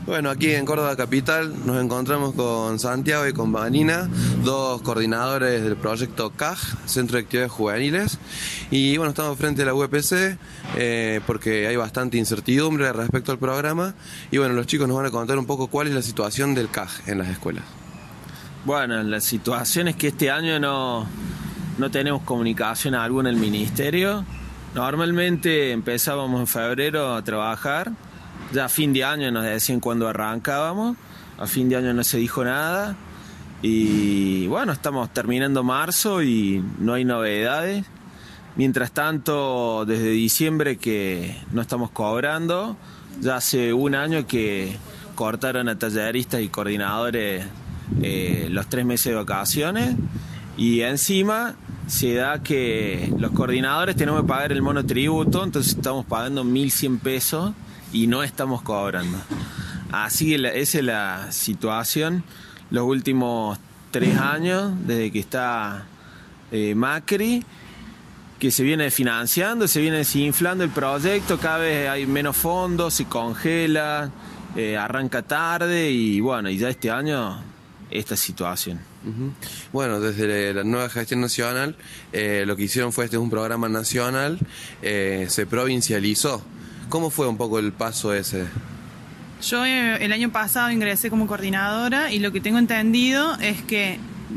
Bueno, aquí en Córdoba Capital nos encontramos con Santiago y con Vanina, dos coordinadores del proyecto CAJ, Centro de Actividades Juveniles. Y bueno, estamos frente a la UPC porque hay bastante incertidumbre respecto al programa. Y bueno, los chicos nos van a contar un poco cuál es la situación del CAJ en las escuelas. Bueno, la situación es que este año no tenemos comunicación alguna en el ministerio. Normalmente empezábamos en febrero a trabajar. Ya a fin de año nos decían cuándo arrancábamos, a fin de año no se dijo nada y bueno, estamos terminando marzo y no hay novedades. Mientras tanto, desde diciembre que no estamos cobrando, ya hace un año que cortaron a talleristas y coordinadores los 3 meses de vacaciones y encima se da que los coordinadores tenemos que pagar el monotributo, entonces estamos pagando 1.100 pesos y no estamos cobrando. Así que esa es la situación. Los últimos 3 años, desde que está Macri, que se viene financiando, se viene desinflando el proyecto, cada vez hay menos fondos, se congela, arranca tarde y bueno, y ya este año esta situación. Uh-huh. Bueno, desde la nueva gestión nacional, lo que hicieron fue, este es un programa nacional, se provincializó. ¿Cómo fue un poco el paso ese? Yo el año pasado ingresé como coordinadora y lo que tengo entendido es que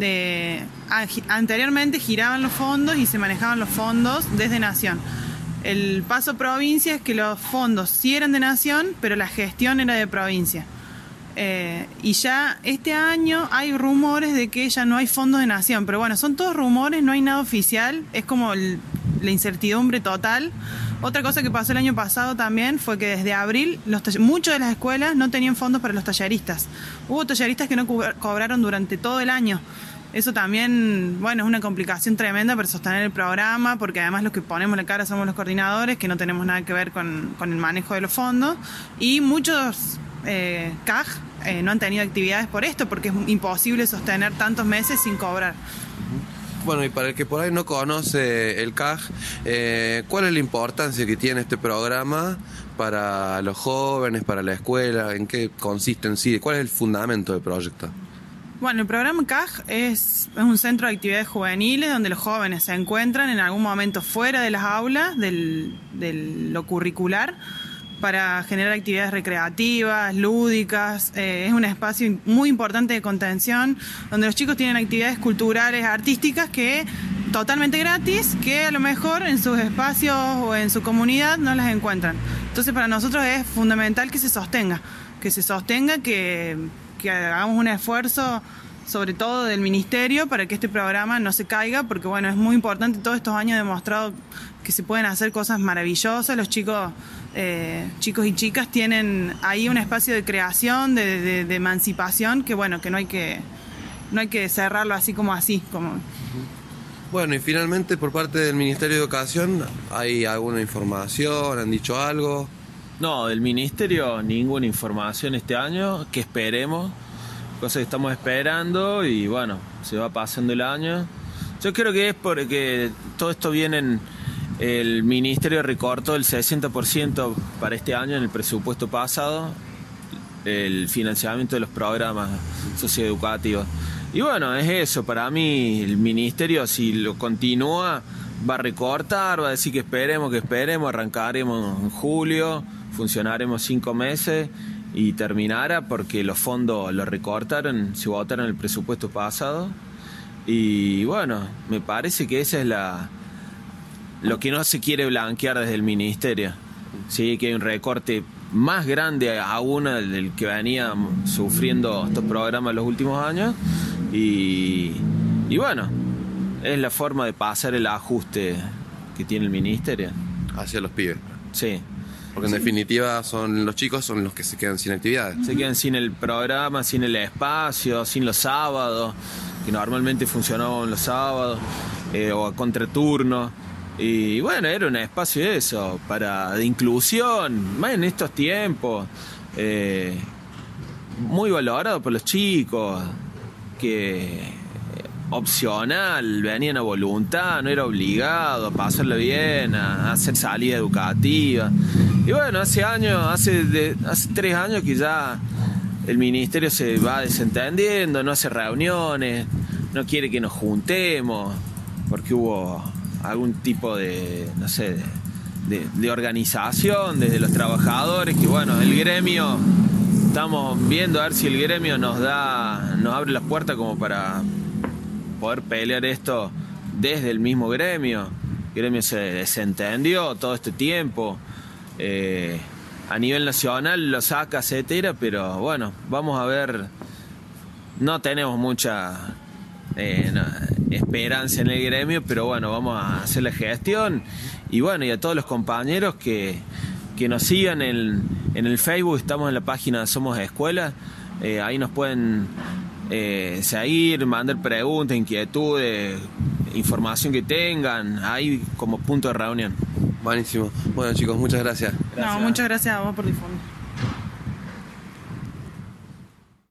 anteriormente giraban los fondos y se manejaban los fondos desde Nación. El paso a provincia es que los fondos sí eran de Nación, pero la gestión era de provincia. Y ya este año hay rumores de que ya no hay fondos de Nación, pero bueno, son todos rumores, no hay nada oficial, es como la incertidumbre total. Otra cosa que pasó el año pasado también fue que desde abril muchas de las escuelas no tenían fondos para los talleristas. Hubo talleristas que no cobraron durante todo el año. Eso también, bueno, es una complicación tremenda para sostener el programa, porque además los que ponemos la cara somos los coordinadores, que no tenemos nada que ver con el manejo de los fondos. Y muchos CAJ no han tenido actividades por esto, porque es imposible sostener tantos meses sin cobrar. Bueno, y para el que por ahí no conoce el CAJ, ¿cuál es la importancia que tiene este programa para los jóvenes, para la escuela? ¿En qué consiste en sí? ¿Cuál es el fundamento del proyecto? Bueno, el programa CAJ es un centro de actividades juveniles donde los jóvenes se encuentran en algún momento fuera de las aulas, de lo curricular, para generar actividades recreativas, lúdicas. Es un espacio muy importante de contención, donde los chicos tienen actividades culturales, artísticas, que totalmente gratis, que a lo mejor en sus espacios o en su comunidad no las encuentran. Entonces para nosotros es fundamental que se sostenga, que hagamos un esfuerzo, sobre todo del ministerio, para que este programa no se caiga, porque bueno, es muy importante. Todos estos años demostrado que se pueden hacer cosas maravillosas. Los chicos y chicas tienen ahí un espacio de creación, de emancipación, que bueno, que no hay que cerrarlo así como. Bueno, y finalmente por parte del Ministerio de Educación, ¿hay alguna información? ¿Han dicho algo? No, del ministerio ninguna información este año, que esperemos, cosa que estamos esperando y bueno, se va pasando el año. Yo creo que es porque todo esto viene el ministerio recortó el 60% para este año en el presupuesto pasado, el financiamiento de los programas socioeducativos. Y bueno, es eso, para mí el ministerio, si lo continúa, va a recortar, va a decir que esperemos, arrancaremos en julio, funcionaremos 5 meses y terminará, porque los fondos los recortaron, se votaron el presupuesto pasado. Y bueno, me parece que esa es lo que no se quiere blanquear desde el ministerio. Sí, que hay un recorte más grande aún del que venía sufriendo estos programas los últimos años. Y bueno, es la forma de pasar el ajuste que tiene el ministerio. Hacia los pibes. Sí. Porque en definitiva los chicos son los que se quedan sin actividades. Se quedan sin el programa, sin el espacio, sin los sábados, que normalmente funcionaban los sábados, o a contraturno. Y bueno, era un espacio eso, de inclusión, más en estos tiempos, muy valorado por los chicos, que opcional, venían a voluntad, no era obligado a pasarlo bien, a hacer salida educativa. Y bueno, hace 3 años que ya el ministerio se va desentendiendo, no hace reuniones, no quiere que nos juntemos, porque hubo algún tipo de, no sé, de organización desde los trabajadores, que bueno, el gremio, estamos viendo a ver si el gremio nos abre las puertas como para poder pelear esto desde el mismo gremio. El gremio se desentendió todo este tiempo. A nivel nacional lo saca, etcétera, pero bueno, vamos a ver. No tenemos mucha esperanza en el gremio, pero bueno, vamos a hacer la gestión. Y bueno, y a todos los compañeros que nos sigan en el Facebook, estamos en la página Somos Escuela, ahí nos pueden seguir, mandar preguntas, inquietudes, información que tengan, ahí como punto de reunión. Buenísimo. Bueno, chicos, muchas gracias. No, muchas gracias a vos por difundir.